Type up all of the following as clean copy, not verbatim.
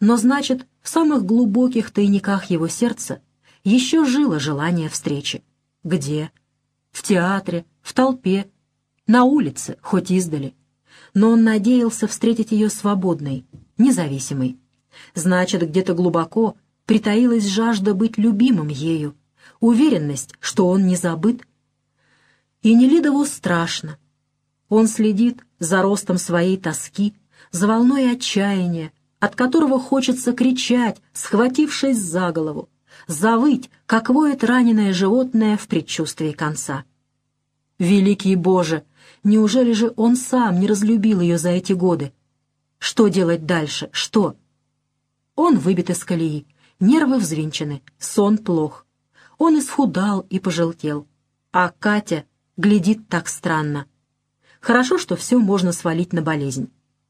но значит, в самых глубоких тайниках его сердца еще жило желание встречи. Где? В театре, в толпе, на улице, хоть издали. Но он надеялся встретить ее свободной, независимой. Значит, где-то глубоко притаилась жажда быть любимым ею, уверенность, что он не забыт. И Нелидову страшно. Он следит за ростом своей тоски, за волной отчаяния, от которого хочется кричать, схватившись за голову, завыть, как воет раненое животное в предчувствии конца. Великий Боже! Неужели же он сам не разлюбил ее за эти годы? Что делать дальше? Что? Он выбит из колеи, нервы взвинчены, сон плох. Он исхудал и пожелтел. А Катя глядит так странно. Хорошо, что все можно свалить на болезнь.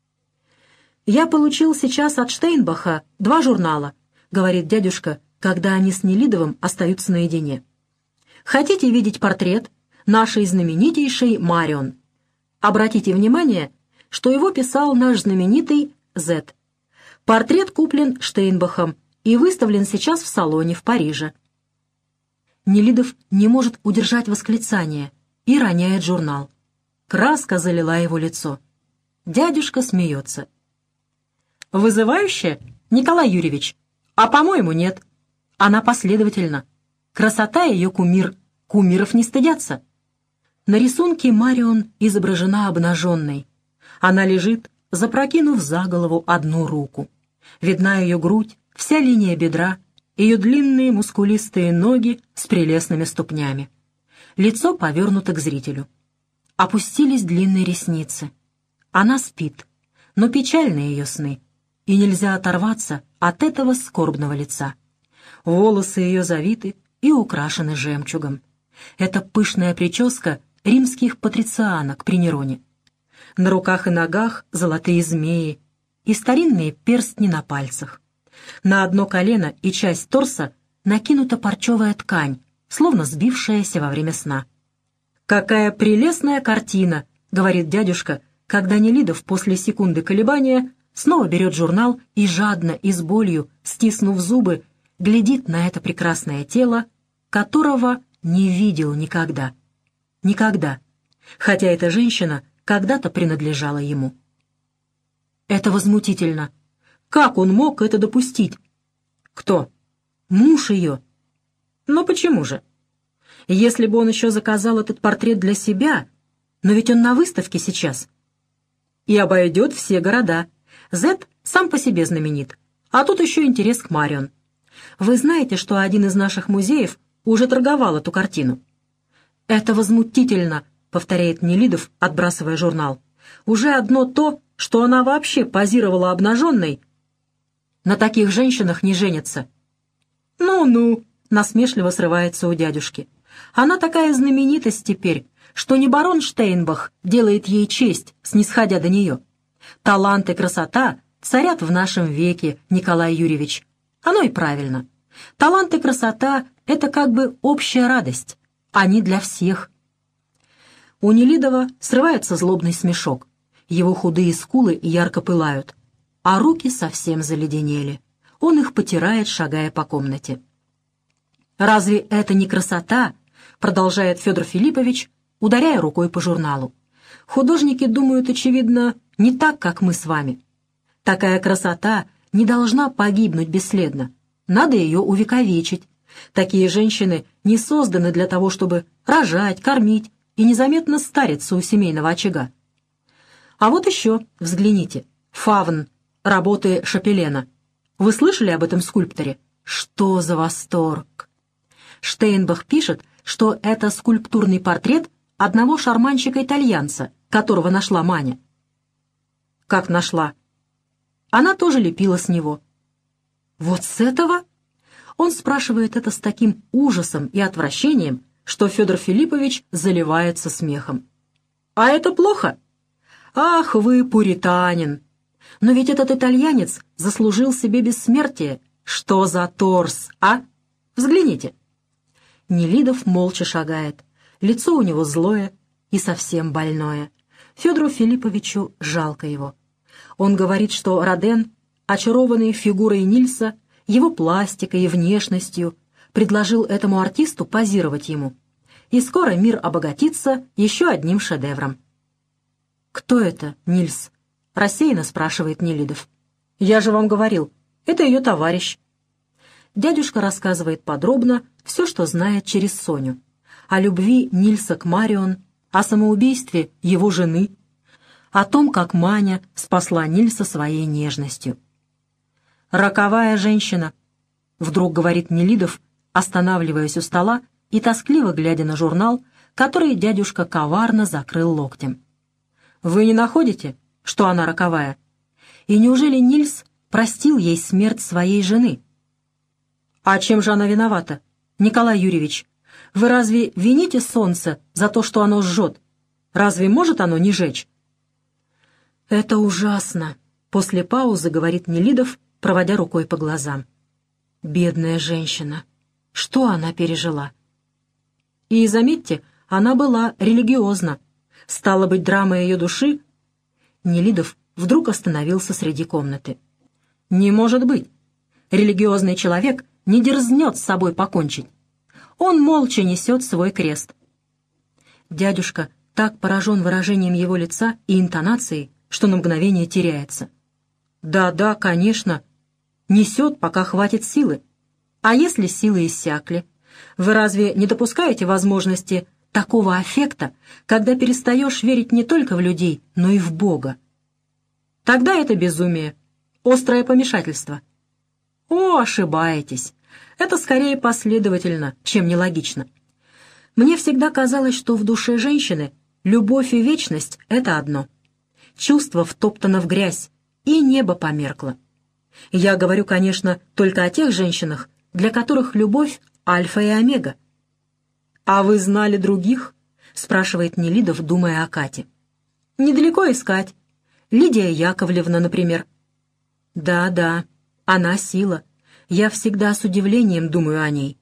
«Я получил сейчас от Штейнбаха 2 журнала», — говорит дядюшка, когда они с Нелидовым остаются наедине. «Хотите видеть портрет нашей знаменитейшей Марион? Обратите внимание, что его писал наш знаменитый З. Портрет куплен Штейнбахом и выставлен сейчас в салоне в Париже». Нелидов не может удержать восклицание и роняет журнал. Краска залила его лицо. Дядюшка смеется. «Вызывающе, Николай Юрьевич? А, по-моему, нет. Она последовательна. Красота ее кумир. Кумиров не стыдятся». На рисунке Марион изображена обнаженной. Она лежит, запрокинув за голову одну руку. Видна ее грудь, вся линия бедра, ее длинные мускулистые ноги с прелестными ступнями. Лицо повернуто к зрителю. Опустились длинные ресницы. Она спит, но печальны ее сны, и нельзя оторваться от этого скорбного лица. Волосы ее завиты и украшены жемчугом. Это пышная прическа римских патрицианок при Нероне. На руках и ногах золотые змеи и старинные перстни на пальцах. На одно колено и часть торса накинута парчевая ткань, словно сбившаяся во время сна. «Какая прелестная картина!» — говорит дядюшка, когда Нелидов после секунды колебания снова берет журнал и жадно и с болью, стиснув зубы, глядит на это прекрасное тело, которого не видел никогда. Никогда. Хотя эта женщина когда-то принадлежала ему. Это возмутительно. Как он мог это допустить? Кто? Муж ее. Но почему же? Если бы он еще заказал этот портрет для себя, но ведь он на выставке сейчас. И обойдет все города. Зет сам по себе знаменит. А тут еще интерес к Марион. Вы знаете, что один из наших музеев уже торговал эту картину? «Это возмутительно», — повторяет Нелидов, отбрасывая журнал. «Уже одно то, что она вообще позировала обнаженной. На таких женщинах не женятся». «Ну-ну», — насмешливо срывается у дядюшки. «Она такая знаменитость теперь, что не барон Штейнбах делает ей честь, снисходя до нее. Талант и красота царят в нашем веке, Николай Юрьевич. Оно и правильно. Талант и красота — это как бы общая радость. Они для всех». У Нелидова срывается злобный смешок. Его худые скулы ярко пылают, а руки совсем заледенели. Он их потирает, шагая по комнате. «Разве это не красота?» — продолжает Федор Филиппович, ударяя рукой по журналу. «Художники думают, очевидно, не так, как мы с вами. Такая красота не должна погибнуть бесследно. Надо ее увековечить. Такие женщины не созданы для того, чтобы рожать, кормить и незаметно стариться у семейного очага. А вот еще, взгляните, фавн, работы Шапелена. Вы слышали об этом скульпторе? Что за восторг! Штейнбах пишет, что это скульптурный портрет одного шарманщика-итальянца, которого нашла Маня. Как нашла? Она тоже лепила с него. Вот с этого? Он спрашивает это с таким ужасом и отвращением, что Федор Филиппович заливается смехом. «А это плохо? Ах, вы пуританин! Но ведь этот итальянец заслужил себе бессмертие. Что за торс, а? Взгляните!» Нелидов молча шагает. Лицо у него злое и совсем больное. Федору Филипповичу жалко его. Он говорит, что Роден очарованный фигурой Нильса, его пластикой и внешностью, предложил этому артисту позировать ему. И скоро мир обогатится еще одним шедевром. «Кто это, Нильс?» — рассеянно спрашивает Нелидов. «Я же вам говорил, это ее товарищ». Дядюшка рассказывает подробно все, что знает через Соню. О любви Нильса к Марион, о самоубийстве его жены, о том, как Маня спасла Нильса своей нежностью. «Роковая женщина», — вдруг говорит Нелидов, останавливаясь у стола и тоскливо глядя на журнал, который дядюшка коварно закрыл локтем. «Вы не находите, что она роковая? И неужели Нильс простил ей смерть своей жены?» «А чем же она виновата, Николай Юрьевич? Вы разве вините солнце за то, что оно жжет? Разве может оно не жечь?» «Это ужасно», — после паузы говорит Нелидов, проводя рукой по глазам. «Бедная женщина. Что она пережила?» И, заметьте, она была религиозна. Стало быть, драма ее души... Нелидов вдруг остановился среди комнаты. «Не может быть. Религиозный человек не дерзнет с собой покончить. Он молча несет свой крест». Дядюшка так поражен выражением его лица и интонацией, что на мгновение теряется. «Да, конечно. Несет, пока хватит силы. А если силы иссякли? Вы разве не допускаете возможности такого аффекта, когда перестаешь верить не только в людей, но и в Бога? Тогда это безумие, острое помешательство». «О, ошибаетесь. Это скорее последовательно, чем нелогично. Мне всегда казалось, что в душе женщины любовь и вечность — это одно. Чувство втоптано в грязь, и небо померкло. Я говорю, конечно, только о тех женщинах, для которых любовь — альфа и омега». «А вы знали других?» — спрашивает Нелидов, думая о Кате. «Недалеко искать. Лидия Яковлевна, например». «Да, она сила. Я всегда с удивлением думаю о ней».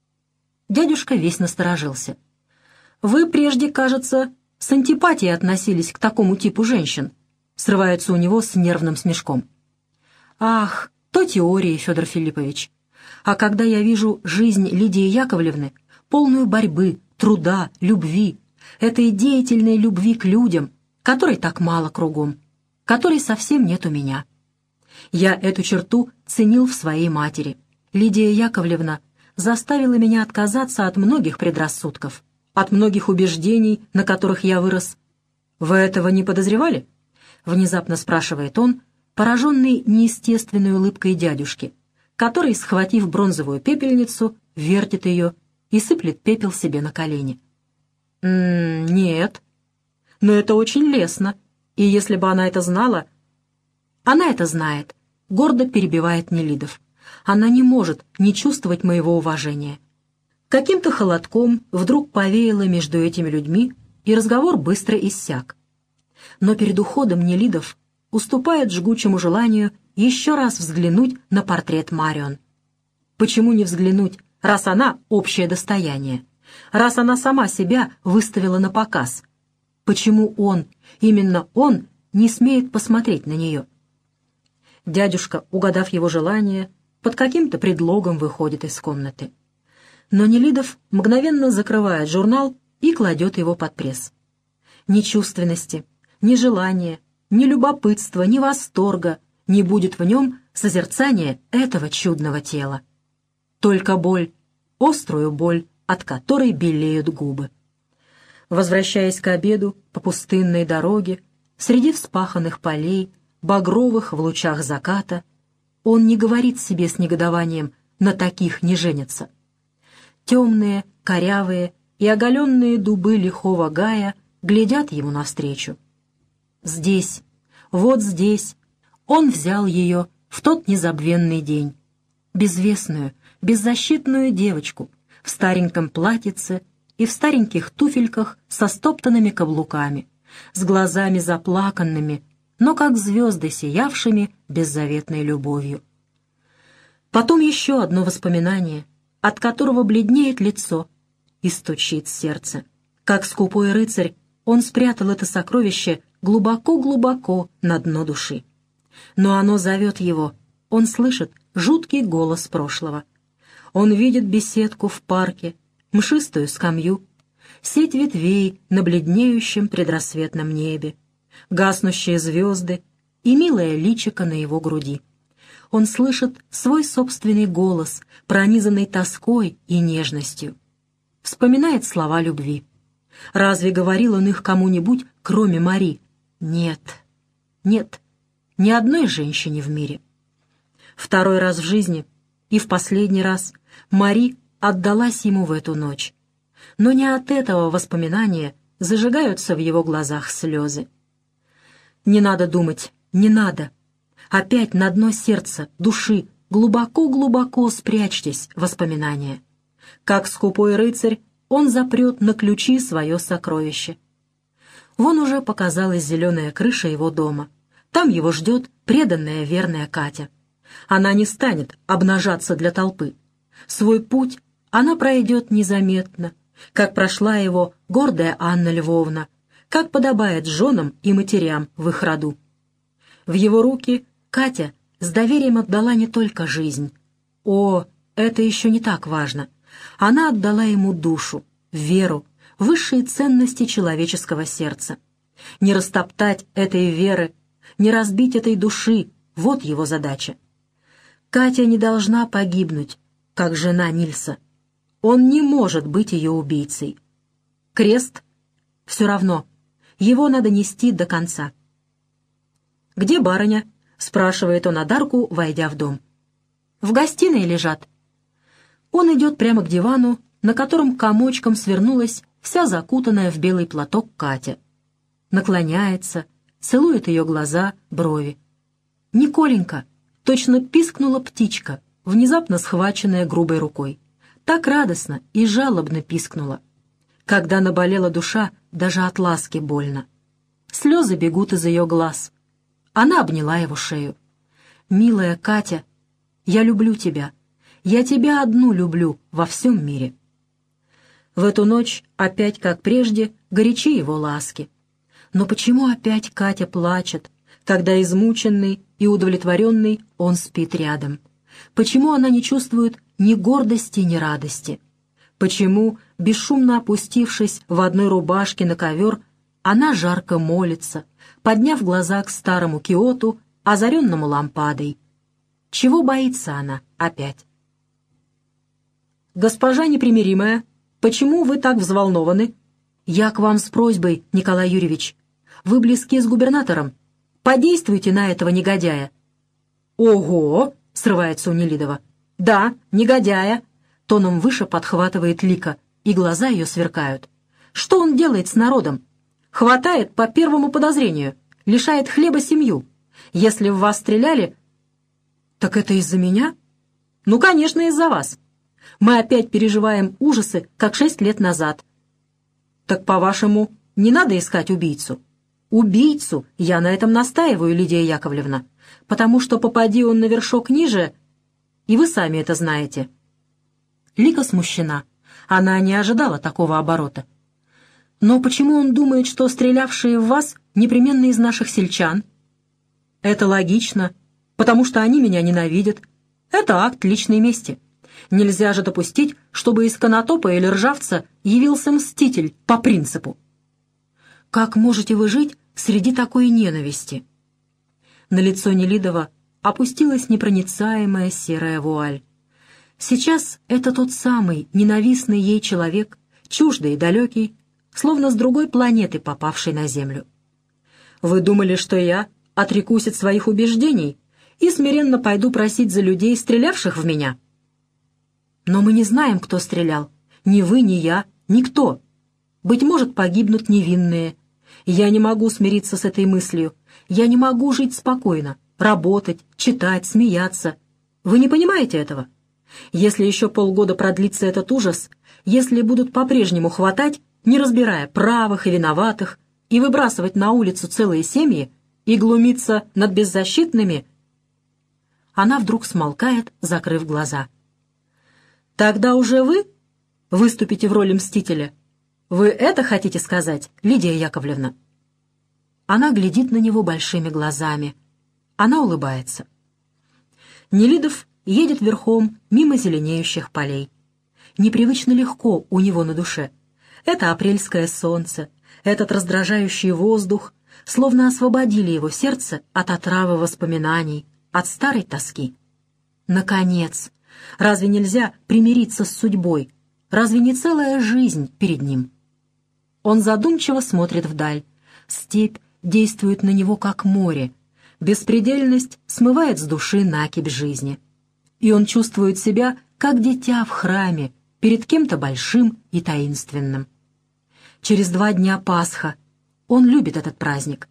Дядюшка весь насторожился. «Вы прежде, кажется, с антипатией относились к такому типу женщин», — срывается у него с нервным смешком. «Ах, то теории, Федор Филиппович. А когда я вижу жизнь Лидии Яковлевны, полную борьбы, труда, любви, этой деятельной любви к людям, которой так мало кругом, которой совсем нет у меня. Я эту черту ценил в своей матери. Лидия Яковлевна заставила меня отказаться от многих предрассудков, от многих убеждений, на которых я вырос. Вы этого не подозревали?» — внезапно спрашивает он, пораженный неестественной улыбкой дядюшки, который, схватив бронзовую пепельницу, вертит ее и сыплет пепел себе на колени. «Нет. Но это очень лестно, и если бы она это знала...» «Она это знает», — гордо перебивает Нелидов. «Она не может не чувствовать моего уважения». Каким-то холодком вдруг повеяло между этими людьми, и разговор быстро иссяк. Но перед уходом Нелидов уступает жгучему желанию еще раз взглянуть на портрет Марион. Почему не взглянуть, раз она общее достояние, раз она сама себя выставила на показ? Почему он, именно он, не смеет посмотреть на нее? Дядюшка, угадав его желание, под каким-то предлогом выходит из комнаты. Но Нелидов мгновенно закрывает журнал и кладет его под пресс. Ни чувственности, ни желания, ни любопытства, ни восторга не будет в нем созерцания этого чудного тела. Только боль, острую боль, от которой белеют губы. Возвращаясь к обеду по пустынной дороге, среди вспаханных полей, багровых в лучах заката, он не говорит себе с негодованием «на таких не женятся». Темные, корявые и оголенные дубы лихого гая глядят ему навстречу. Здесь, вот здесь, он взял ее в тот незабвенный день. Безвестную, беззащитную девочку в стареньком платьице и в стареньких туфельках со стоптанными каблуками, с глазами заплаканными, но как звезды сиявшими беззаветной любовью. Потом еще одно воспоминание, от которого бледнеет лицо и стучит сердце. Как скупой рыцарь, он спрятал это сокровище глубоко-глубоко на дно души. Но оно зовет его. Он слышит жуткий голос прошлого. Он видит беседку в парке, мшистую скамью, сеть ветвей на бледнеющем предрассветном небе, гаснущие звезды и милое личико на его груди. Он слышит свой собственный голос, пронизанный тоской и нежностью. Вспоминает слова любви. Разве говорил он их кому-нибудь, кроме Мари? Нет, нет, ни одной женщине в мире. Второй раз в жизни и в последний раз Мари отдалась ему в эту ночь. Но не от этого воспоминания зажигаются в его глазах слезы. Не надо думать, не надо. Опять на дно сердца, души, глубоко-глубоко спрячьтесь, воспоминания. Как скупой рыцарь, он запрет на ключи свое сокровище. Вон уже показалась зеленая крыша его дома. Там его ждет преданная верная Катя. Она не станет обнажаться для толпы. Свой путь она пройдет незаметно, как прошла его гордая Анна Львовна, как подобает женам и матерям в их роду. В его руки Катя с доверием отдала не только жизнь. О, это еще не так важно. Она отдала ему душу, веру, высшие ценности человеческого сердца. Не растоптать этой веры, не разбить этой души — вот его задача. Катя не должна погибнуть, как жена Нильса. Он не может быть ее убийцей. Крест — все равно, его надо нести до конца. «Где барыня?» — спрашивает он Одарку, войдя в дом. «В гостиной лежат». Он идет прямо к дивану, на котором комочком свернулась вся закутанная в белый платок Катя. Наклоняется, целует ее глаза, брови. «Николенька!» — точно пискнула птичка, внезапно схваченная грубой рукой. Так радостно и жалобно пискнула. Когда наболела душа, даже от ласки больно. Слезы бегут из ее глаз. Она обняла его шею. «Милая Катя, я люблю тебя. Я тебя одну люблю во всем мире». В эту ночь опять, как прежде, горячи его ласки. Но почему опять Катя плачет, когда измученный и удовлетворенный он спит рядом? Почему она не чувствует ни гордости, ни радости? Почему, бесшумно опустившись в одной рубашке на ковер, она жарко молится, подняв глаза к старому киоту, озаренному лампадой? Чего боится она опять? «Госпожа непримиримая, почему вы так взволнованы?» «Я к вам с просьбой, Николай Юрьевич. Вы близки с губернатором. Подействуйте на этого негодяя». «Ого!» — срывается у Нелидова. «Да, негодяя!» — тоном выше подхватывает Лика, и глаза ее сверкают. «Что он делает с народом? Хватает по первому подозрению, лишает хлеба семью. Если в вас стреляли...» «Так это из-за меня?» «Ну, конечно, из-за вас. Мы опять переживаем ужасы, как 6 лет назад». «Так, по-вашему, не надо искать убийцу?» «Убийцу, я на этом настаиваю, Лидия Яковлевна, потому что попади он на вершок ниже, и вы сами это знаете». Лика смущена. Она не ожидала такого оборота. «Но почему он думает, что стрелявшие в вас непременно из наших сельчан?» «Это логично, потому что они меня ненавидят. Это акт личной мести. Нельзя же допустить, чтобы из Конотопа или Ржавца явился мститель по принципу». «Как можете вы жить среди такой ненависти?» На лицо Нелидова опустилась непроницаемая серая вуаль. Сейчас это тот самый ненавистный ей человек, чуждый и далекий, словно с другой планеты попавший на Землю. «Вы думали, что я отрекусь от своих убеждений и смиренно пойду просить за людей, стрелявших в меня?» «Но мы не знаем, кто стрелял. Ни вы, ни я, никто. Быть может, погибнут невинные. Я не могу смириться с этой мыслью. Я не могу жить спокойно, работать, читать, смеяться. Вы не понимаете этого? Если еще полгода продлится этот ужас, если будут по-прежнему хватать, не разбирая правых и виноватых, и выбрасывать на улицу целые семьи, и глумиться над беззащитными...» Она вдруг смолкает, закрыв глаза. «Тогда уже вы выступите в роли мстителя? Вы это хотите сказать, Лидия Яковлевна?» Она глядит на него большими глазами. Она улыбается. Нелидов едет верхом мимо зеленеющих полей. Непривычно легко у него на душе. Это апрельское солнце, этот раздражающий воздух словно освободили его сердце от отравы воспоминаний, от старой тоски. Наконец! Разве нельзя примириться с судьбой? Разве не целая жизнь перед ним? Он задумчиво смотрит вдаль. Степь действует на него как море. Беспредельность смывает с души накипь жизни. И он чувствует себя, как дитя в храме, перед кем-то большим и таинственным. Через 2 дня Пасха. Он любит этот праздник.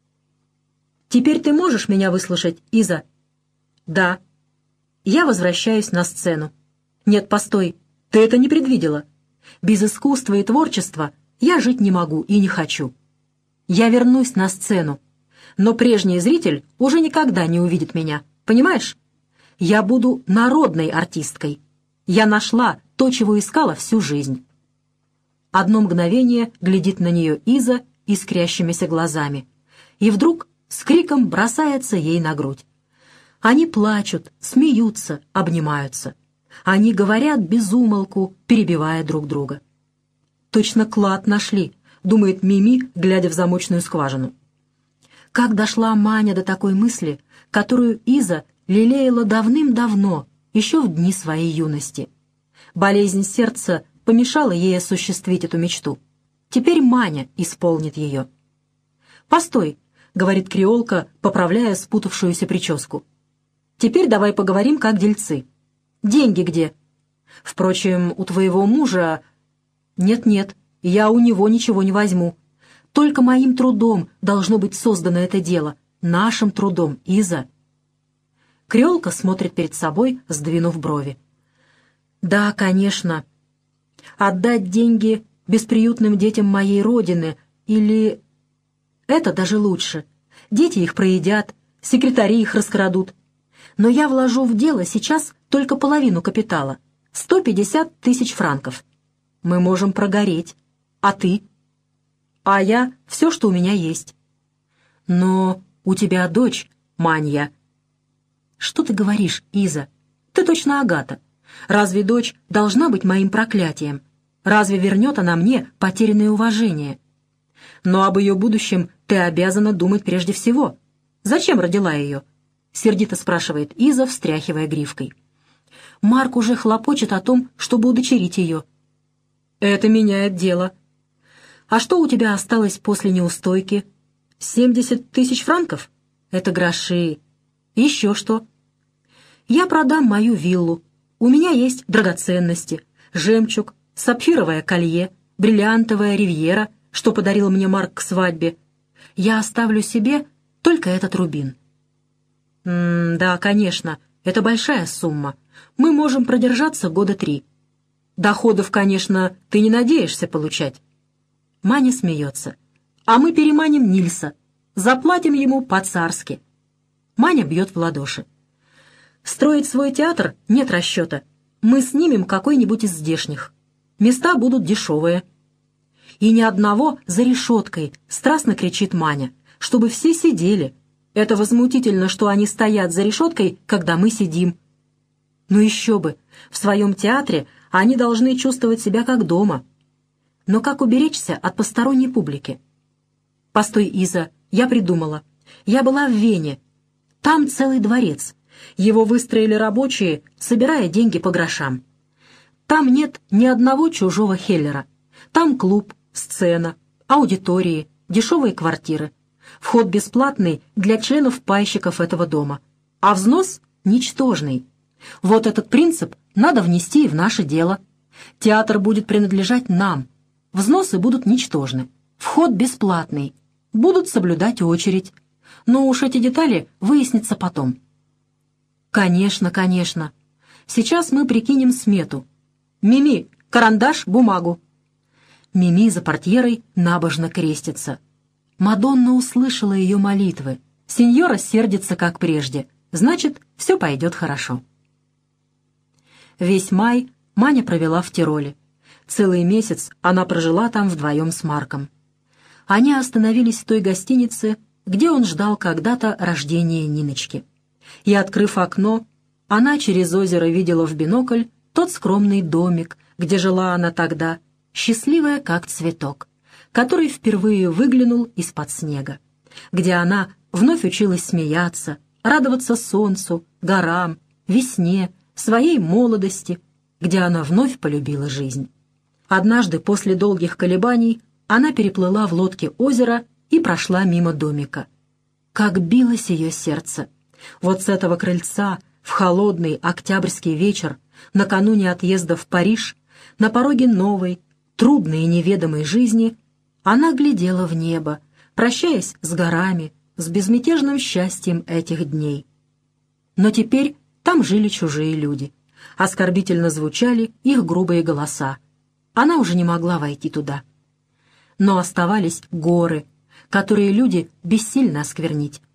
«Теперь ты можешь меня выслушать, Иза?» «Да». Я возвращаюсь на сцену. «Нет, постой, ты это не предвидела. Без искусства и творчества я жить не могу и не хочу. Я вернусь на сцену, но прежний зритель уже никогда не увидит меня, понимаешь? Я буду народной артисткой. Я нашла то, чего искала всю жизнь». Одно мгновение глядит на нее Иза искрящимися глазами, и вдруг с криком бросается ей на грудь. Они плачут, смеются, обнимаются. Они говорят без умолку, перебивая друг друга. «Точно клад нашли», — думает Мими, глядя в замочную скважину. Как дошла Маня до такой мысли, которую Иза лелеяла давным-давно, еще в дни своей юности. Болезнь сердца помешала ей осуществить эту мечту. Теперь Маня исполнит ее. «Постой», — говорит креолка, поправляя спутавшуюся прическу. «Теперь давай поговорим как дельцы. Деньги где? Впрочем, у твоего мужа...» «Нет-нет, я у него ничего не возьму. Только моим трудом должно быть создано это дело. Нашим трудом, Иза». Креолка смотрит перед собой, сдвинув брови. «Да, конечно. Отдать деньги бесприютным детям моей родины или... Это даже лучше. Дети их проедят, секретари их раскрадут. Но я вложу в дело сейчас только половину капитала. 150 тысяч франков. Мы можем прогореть. А ты? А я все, что у меня есть. Но у тебя дочь, Манья. Что ты говоришь, Иза? Ты точно Агата. Разве дочь должна быть моим проклятием? Разве вернет она мне потерянное уважение? Но об ее будущем ты обязана думать прежде всего. Зачем родила ее? Сердито спрашивает Иза, встряхивая гривкой. Марк уже хлопочет о том, чтобы удочерить ее. Это меняет дело. А что у тебя осталось после неустойки? 70 тысяч франков? Это гроши. Еще что? Я продам мою виллу. У меня есть драгоценности, жемчуг, сапфировое колье, бриллиантовая ривьера, что подарил мне Марк к свадьбе. Я оставлю себе только этот рубин. Да, конечно, это большая сумма. Мы можем продержаться 3 года. Доходов, конечно, ты не надеешься получать. Маня смеется. А мы переманим Нильса. Заплатим ему по-царски. Маня бьет в ладоши. Строить свой театр нет расчета. Мы снимем какой-нибудь из здешних. Места будут дешевые. И ни одного за решеткой, страстно кричит Маня, чтобы все сидели. Это возмутительно, что они стоят за решеткой, когда мы сидим. Ну еще бы, в своем театре они должны чувствовать себя как дома. Но как уберечься от посторонней публики? Постой, Иза, я придумала. Я была в Вене. Там целый дворец. Его выстроили рабочие, собирая деньги по грошам. Там нет ни одного чужого хеллера. Там клуб, сцена, аудитории, дешевые квартиры. Вход бесплатный для членов-пайщиков этого дома. А взнос ничтожный. Вот этот принцип надо внести и в наше дело. Театр будет принадлежать нам. Взносы будут ничтожны. Вход бесплатный. Будут соблюдать очередь. Но уж эти детали выяснятся потом. Конечно, конечно. Сейчас мы прикинем смету. Мими, карандаш, бумагу. Мими за портьерой набожно крестится. Мадонна услышала ее молитвы. Сеньора сердится, как прежде. Значит, все пойдет хорошо. Весь май Маня провела в Тироле. Целый месяц она прожила там вдвоем с Марком. Они остановились в той гостинице, где он ждал когда-то рождения Ниночки. И, открыв окно, она через озеро видела в бинокль тот скромный домик, где жила она тогда, счастливая как цветок, который впервые выглянул из-под снега, где она вновь училась смеяться, радоваться солнцу, горам, весне, своей молодости, где она вновь полюбила жизнь. Однажды после долгих колебаний она переплыла в лодке озеро и прошла мимо домика. Как билось ее сердце! Вот с этого крыльца в холодный октябрьский вечер, накануне отъезда в Париж, на пороге новой, трудной и неведомой жизни, она глядела в небо, прощаясь с горами, с безмятежным счастьем этих дней. Но теперь там жили чужие люди. Оскорбительно звучали их грубые голоса. Она уже не могла войти туда. Но оставались горы, которые люди бессильно осквернить.